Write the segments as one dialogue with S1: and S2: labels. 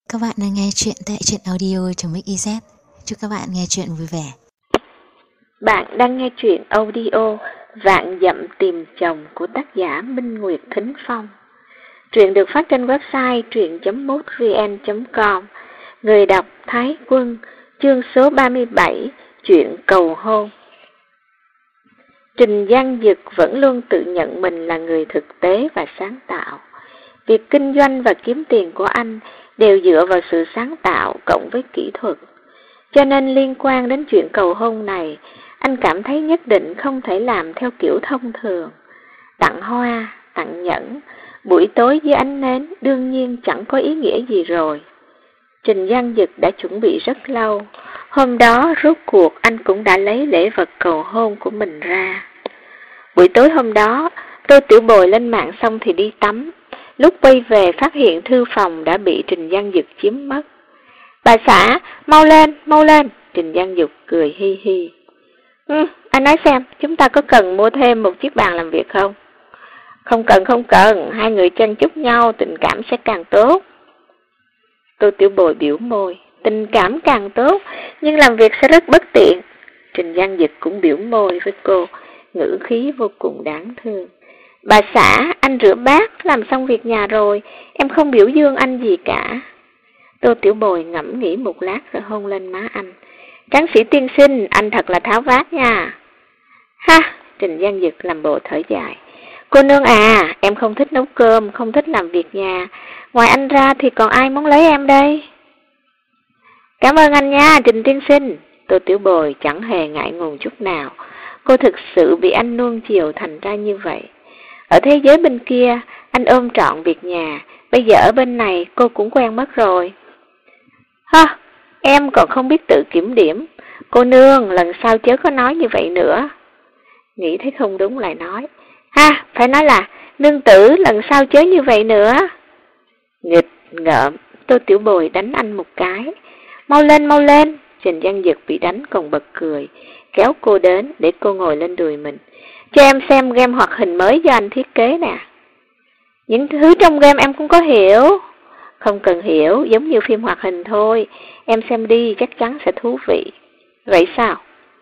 S1: Các bạn đang nghe chuyện tại truyện audio.mix.iz. Chúc các bạn nghe chuyện vui vẻ.
S2: Bạn đang nghe truyện audio Vạn Dặm Tìm Chồng của tác giả Minh Nguyệt Thính Phong. Truyện được phát trên website truyện.mútvn.com. Người đọc Thái Quân. Chương số 37. Chuyện cầu hôn. Trình Giang Dực vẫn luôn tự nhận mình là người thực tế và sáng tạo. Việc kinh doanh và kiếm tiền của anh đều dựa vào sự sáng tạo cộng với kỹ thuật. Cho nên liên quan đến chuyện cầu hôn này, anh cảm thấy nhất định không thể làm theo kiểu thông thường. Tặng hoa, tặng nhẫn, buổi tối với ánh nến đương nhiên chẳng có ý nghĩa gì rồi. Trình Giang Dực đã chuẩn bị rất lâu. Hôm đó rốt cuộc anh cũng đã lấy lễ vật cầu hôn của mình ra. Buổi tối hôm đó, Tô Tiểu Bồi lên mạng xong thì đi tắm. Lúc quay về phát hiện thư phòng đã bị Trình Giang Dực chiếm mất. Bà xã, mau lên, Trình Giang Dực cười hi hi. Anh nói xem, chúng ta có cần mua thêm một chiếc bàn làm việc không? Không cần, hai người chen chúc nhau, tình cảm sẽ càng tốt. Tô Tiểu Bồi biểu môi, tình cảm càng tốt, nhưng làm việc sẽ rất bất tiện. Trình Giang Dực cũng biểu môi với cô, ngữ khí vô cùng đáng thương. Bà xã, anh rửa bát, làm xong việc nhà rồi, em không biểu dương anh gì cả. Tô Tiểu Bồi ngẫm nghĩ một lát rồi hôn lên má anh. Tráng sĩ tiên sinh, anh thật là tháo vát nha. Ha, Trình Giang Dực làm bộ thở dài. Cô nương à, em không thích nấu cơm, không thích làm việc nhà. Ngoài anh ra thì còn ai muốn lấy em đây? Cảm ơn anh nha, Trình tiên sinh. Tô Tiểu Bồi chẳng hề ngại ngùng chút nào. Cô thực sự bị anh nuông chiều thành ra như vậy. Ở thế giới bên kia, anh ôm trọn việc nhà. Bây giờ ở bên này cô cũng quen mất rồi. Ha, em còn không biết tự kiểm điểm. Cô nương, lần sau chớ có nói như vậy nữa. Nghĩ thấy không đúng lại nói. Ha, phải nói là, nương tử, lần sau chớ như vậy nữa. Nghịch ngợm, Tô Tiểu Bồi đánh anh một cái. Mau lên. Trình Giang Dực bị đánh còn bật cười, kéo cô đến để cô ngồi lên đùi mình. Cho em xem game hoạt hình mới do anh thiết kế nè. Những thứ trong game em cũng có hiểu. Không cần hiểu, giống như phim hoạt hình thôi. Em xem đi, chắc chắn sẽ thú vị. Vậy sao?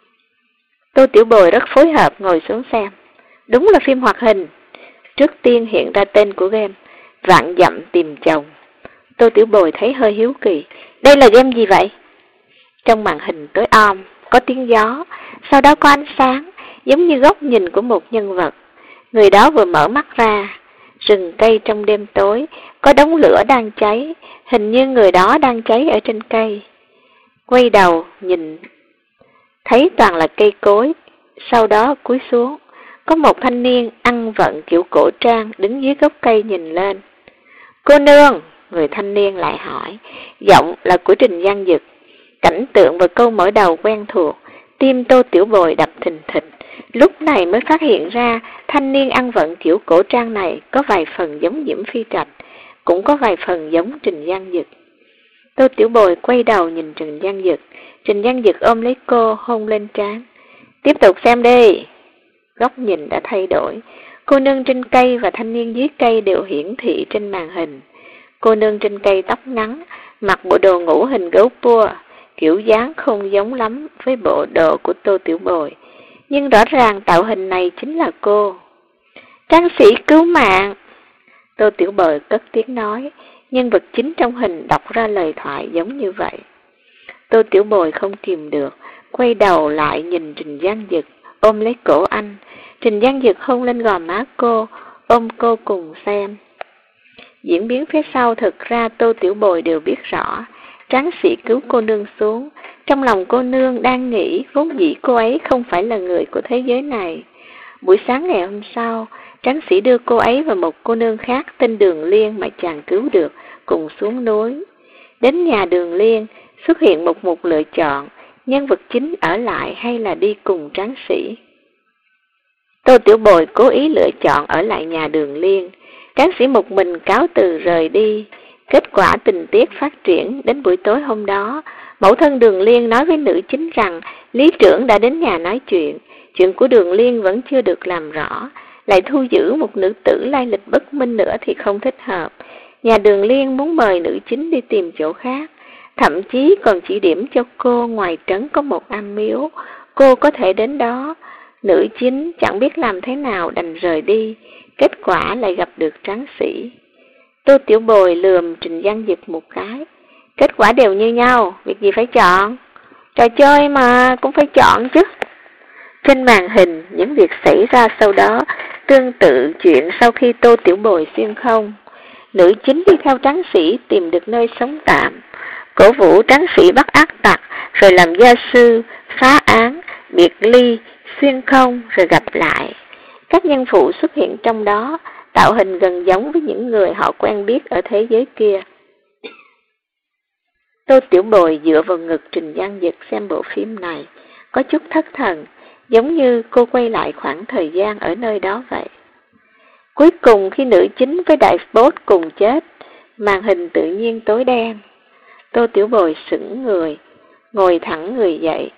S2: Tô Tiểu Bồi rất phối hợp ngồi xuống xem. Đúng là phim hoạt hình. Trước tiên hiện ra tên của game, Vạn Dặm Tìm Chồng. Tô Tiểu Bồi thấy hơi hiếu kỳ. Đây là game gì vậy? Trong màn hình tối om, có tiếng gió, sau đó có ánh sáng, giống như góc nhìn của một nhân vật. Người đó vừa mở mắt ra. Rừng cây trong đêm tối, có đống lửa đang cháy, hình như người đó đang cháy ở trên cây. Quay đầu nhìn, thấy toàn là cây cối, sau đó cúi xuống. Có một thanh niên ăn vận kiểu cổ trang đứng dưới gốc cây nhìn lên. Cô nương, người thanh niên lại hỏi, giọng là của Trình Giang Dực. Cảnh tượng và câu mở đầu quen thuộc, tim Tô Tiểu Bồi đập thình thịch. Lúc này mới phát hiện ra thanh niên ăn vận kiểu cổ trang này có vài phần giống Diễm Phi Trạch, cũng có vài phần giống Trình Giang Dực. Tô Tiểu Bồi quay đầu nhìn Trình Giang Dực. Trình Giang Dực ôm lấy cô, hôn lên trán. Tiếp tục xem đi. Góc nhìn đã thay đổi. Cô nương trên cây và thanh niên dưới cây đều hiển thị trên màn hình. Cô nương trên cây tóc ngắn, mặc bộ đồ ngủ hình gấu pua, kiểu dáng không giống lắm với bộ đồ của Tô Tiểu Bồi. Nhưng rõ ràng tạo hình này chính là cô. Tráng sĩ cứu mạng. Tô Tiểu Bồi cất tiếng nói, nhân vật chính trong hình đọc ra lời thoại giống như vậy. Tô Tiểu Bồi không kìm được, quay đầu lại nhìn Trình Giang Dực, ôm lấy cổ anh. Trình Giang Dực hôn lên gò má cô, ôm cô cùng xem. Diễn biến phía sau thực ra Tô Tiểu Bồi đều biết rõ. Tráng sĩ cứu cô nương xuống. Trong lòng cô nương đang nghĩ vốn dĩ cô ấy không phải là người của thế giới này. Buổi sáng ngày hôm sau, tráng sĩ đưa cô ấy và một cô nương khác tên Đường Liên mà chàng cứu được cùng xuống núi. Đến nhà Đường Liên, xuất hiện một lựa chọn, nhân vật chính ở lại hay là đi cùng tráng sĩ. Tô Tiểu Bồi cố ý lựa chọn ở lại nhà Đường Liên. Tráng sĩ một mình cáo từ rời đi. Kết quả tình tiết phát triển đến buổi tối hôm đó, mẫu thân Đường Liên nói với nữ chính rằng lý trưởng đã đến nhà nói chuyện. Chuyện của Đường Liên vẫn chưa được làm rõ, lại thu giữ một nữ tử lai lịch bất minh nữa thì không thích hợp. Nhà Đường Liên muốn mời nữ chính đi tìm chỗ khác, thậm chí còn chỉ điểm cho cô ngoài trấn có một am miếu, cô có thể đến đó. Nữ chính chẳng biết làm thế nào đành rời đi, kết quả lại gặp được tráng sĩ. Tô Tiểu Bồi lườm Trình Văn Dực một cái. Kết quả đều như nhau, việc gì phải chọn? Trò chơi mà cũng phải chọn chứ. Trên màn hình, những việc xảy ra sau đó tương tự chuyện sau khi Tô Tiểu Bồi xuyên không. Nữ chính đi theo tráng sĩ tìm được nơi sống tạm, cổ vũ tráng sĩ bắt ác tặc, rồi làm gia sư, phá án, biệt ly, xuyên không, rồi gặp lại. Các nhân phụ xuất hiện trong đó, tạo hình gần giống với những người họ quen biết ở thế giới kia. Tô Tiểu Bồi dựa vào ngực Trình Văn Dực xem bộ phim này, có chút thất thần, giống như cô quay lại khoảng thời gian ở nơi đó vậy. Cuối cùng khi nữ chính với đại boss cùng chết, màn hình tự nhiên tối đen. Tô Tiểu Bồi sững người, ngồi thẳng người dậy.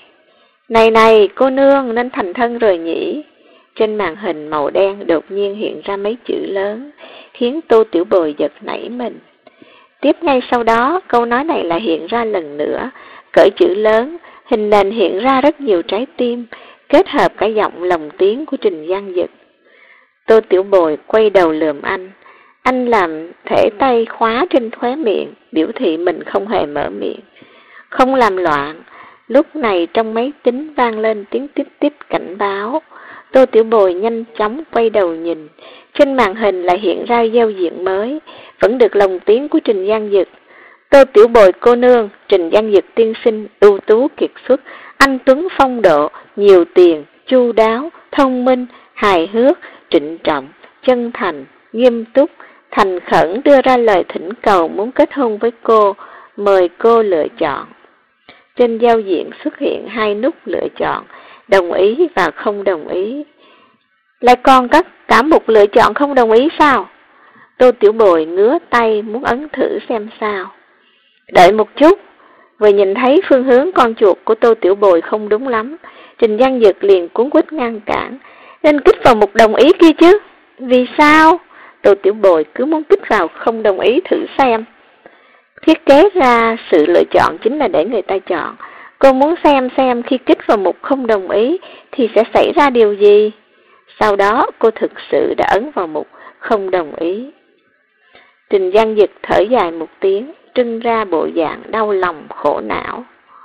S2: Này, cô nương nên thành thân rồi nhỉ? Trên màn hình màu đen đột nhiên hiện ra mấy chữ lớn, khiến Tô Tiểu Bồi giật nảy mình. Tiếp ngay sau đó, câu nói này lại hiện ra lần nữa, cỡ chữ lớn, hình nền hiện ra rất nhiều trái tim, kết hợp cả giọng lồng tiếng của Trình Văn Dực. Tô Tiểu Bồi quay đầu lườm anh làm thể tay khóa trên khóe miệng, biểu thị mình không hề mở miệng. Không làm loạn, lúc này trong máy tính vang lên tiếng tiếp tiếp cảnh báo. Tô Tiểu Bồi nhanh chóng quay đầu nhìn, trên màn hình lại hiện ra giao diện mới, vẫn được lồng tiếng của Trình Văn Dực. Tô Tiểu Bồi cô nương, Trình Văn Dực tiên sinh, ưu tú kiệt xuất, anh tuấn phong độ, nhiều tiền, chu đáo, thông minh, hài hước, trịnh trọng, chân thành, nghiêm túc, thành khẩn đưa ra lời thỉnh cầu muốn kết hôn với cô, mời cô lựa chọn. Trên giao diện xuất hiện hai nút lựa chọn, đồng ý và không đồng ý. Lại còn có cả một lựa chọn không đồng ý sao? Tô Tiểu Bồi ngứa tay muốn ấn thử xem sao. Đợi một chút, vừa nhìn thấy phương hướng con chuột của Tô Tiểu Bồi không đúng lắm, Trình Văn Dực liền cuống quýt ngăn cản. Nên kích vào một đồng ý kia chứ. Vì sao? Tô Tiểu Bồi cứ muốn kích vào không đồng ý thử xem. Thiết kế ra sự lựa chọn chính là để người ta chọn. Cô muốn xem khi kích vào mục không đồng ý thì sẽ xảy ra điều gì. Sau đó cô thực sự đã ấn vào mục không đồng ý. Trình Văn Dực thở dài một tiếng, trưng ra bộ dạng đau lòng khổ não.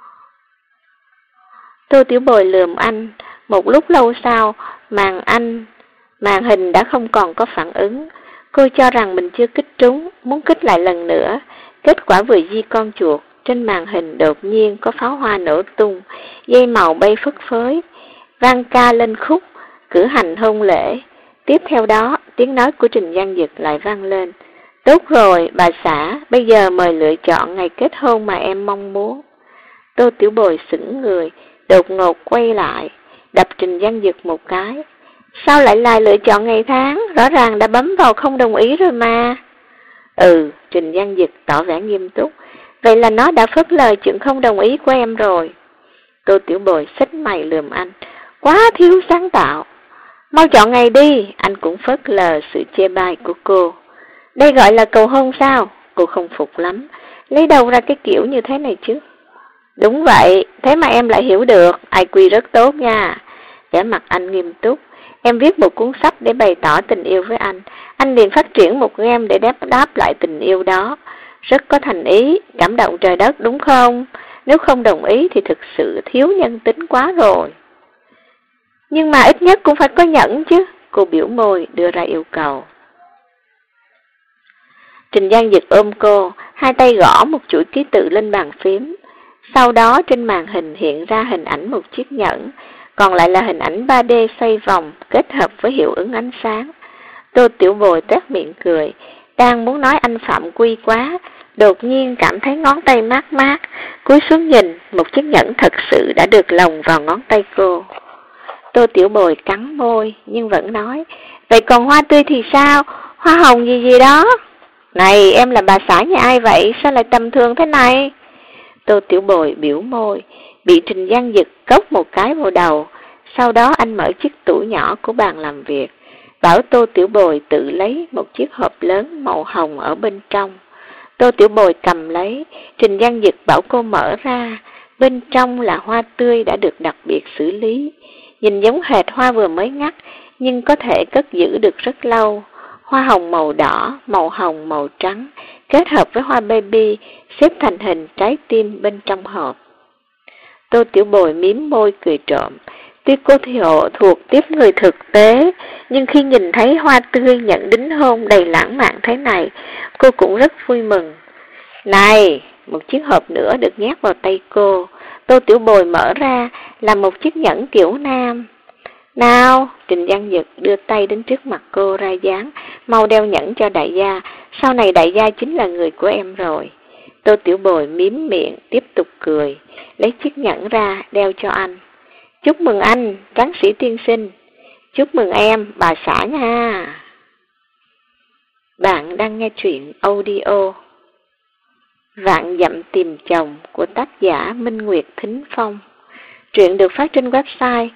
S2: Tô Tiểu Bồi lườm anh, một lúc lâu sau, màn hình đã không còn có phản ứng. Cô cho rằng mình chưa kích trúng, muốn kích lại lần nữa. Kết quả vừa di con chuột, trên màn hình đột nhiên có pháo hoa nổ tung, dây màu bay phất phới, vang ca lên khúc, cử hành hôn lễ. Tiếp theo đó, tiếng nói của Trình Văn Dực lại vang lên. Tốt rồi, bà xã, bây giờ mời lựa chọn ngày kết hôn mà em mong muốn. Tô Tiểu Bồi sững người, đột ngột quay lại, đập Trình Văn Dực một cái. Sao lại là lựa chọn ngày tháng? Rõ ràng đã bấm vào không đồng ý rồi mà. Trình Văn Dực tỏ vẻ nghiêm túc. Vậy là nó đã phớt lờ chuyện không đồng ý của em rồi. Tô Tiểu Bồi xích mày lườm anh. Quá thiếu sáng tạo. Mau chọn ngày đi. Anh cũng phớt lờ sự chê bai của cô. Đây gọi là cầu hôn sao? Cô không phục lắm. Lấy đâu ra cái kiểu như thế này chứ? Đúng vậy, thế mà em lại hiểu được. IQ rất tốt nha. Vẻ mặt anh nghiêm túc. Em viết một cuốn sách để bày tỏ tình yêu với anh liền phát triển một game để đáp lại tình yêu đó. Rất có thành ý, cảm động trời đất đúng không? Nếu không đồng ý thì thực sự thiếu nhân tính quá rồi. Nhưng mà ít nhất cũng phải có nhẫn chứ. Cô biểu môi đưa ra yêu cầu. Trình Văn Dực ôm cô, hai tay gõ một chuỗi ký tự lên bàn phím. Sau đó trên màn hình hiện ra hình ảnh một chiếc nhẫn, còn lại là hình ảnh 3D xoay vòng kết hợp với hiệu ứng ánh sáng. Tô Tiểu Bồi tét miệng cười, đang muốn nói anh phạm quy quá, đột nhiên cảm thấy ngón tay mát mát, cúi xuống nhìn, một chiếc nhẫn thật sự đã được lồng vào ngón tay cô. Tô Tiểu Bồi cắn môi nhưng vẫn nói, vậy còn hoa tươi thì sao? Hoa hồng gì đó? Này, em là bà xã nhà ai vậy? Sao lại tầm thường thế này? Tô Tiểu Bồi biểu môi, bị Trình Văn Dực cốc một cái vào đầu. Sau đó anh mở chiếc tủ nhỏ của bàn làm việc, bảo Tô Tiểu Bồi tự lấy một chiếc hộp lớn màu hồng ở bên trong. Tô Tiểu Bồi cầm lấy, Trình Văn Dực bảo cô mở ra, bên trong là hoa tươi đã được đặc biệt xử lý. Nhìn giống hệt hoa vừa mới ngắt, nhưng có thể cất giữ được rất lâu. Hoa hồng màu đỏ, màu hồng, màu trắng, kết hợp với hoa baby, xếp thành hình trái tim bên trong hộp. Tô Tiểu Bồi mím môi cười trộm. Tuy cô thuộc tiếp người thực tế, nhưng khi nhìn thấy hoa tươi nhận đính hôn đầy lãng mạn thế này, cô cũng rất vui mừng. Này, một chiếc hộp nữa được nhét vào tay cô. Tô Tiểu Bồi mở ra là một chiếc nhẫn kiểu nam. Nào, Trình Văn Dực đưa tay đến trước mặt cô ra dáng, mau đeo nhẫn cho đại gia, sau này đại gia chính là người của em rồi. Tô Tiểu Bồi mím miệng, tiếp tục cười, lấy chiếc nhẫn ra, đeo cho anh. Chúc mừng anh, tráng sĩ tiên sinh. Chúc mừng em, bà xã nha. Bạn đang nghe truyện audio Vạn Dặm Tìm Chồng của tác giả Minh Nguyệt Thính Phong. Truyện được phát trên website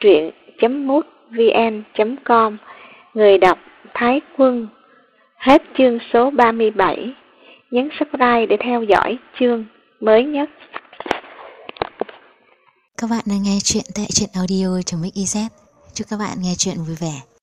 S2: truyện.mútvn.com. Người đọc Thái Quân. Hết chương số 37. Nhấn subscribe để theo dõi chương mới nhất.
S1: Các bạn đang nghe chuyện tại truyện audio.mix.iz. Chúc các bạn nghe chuyện vui vẻ.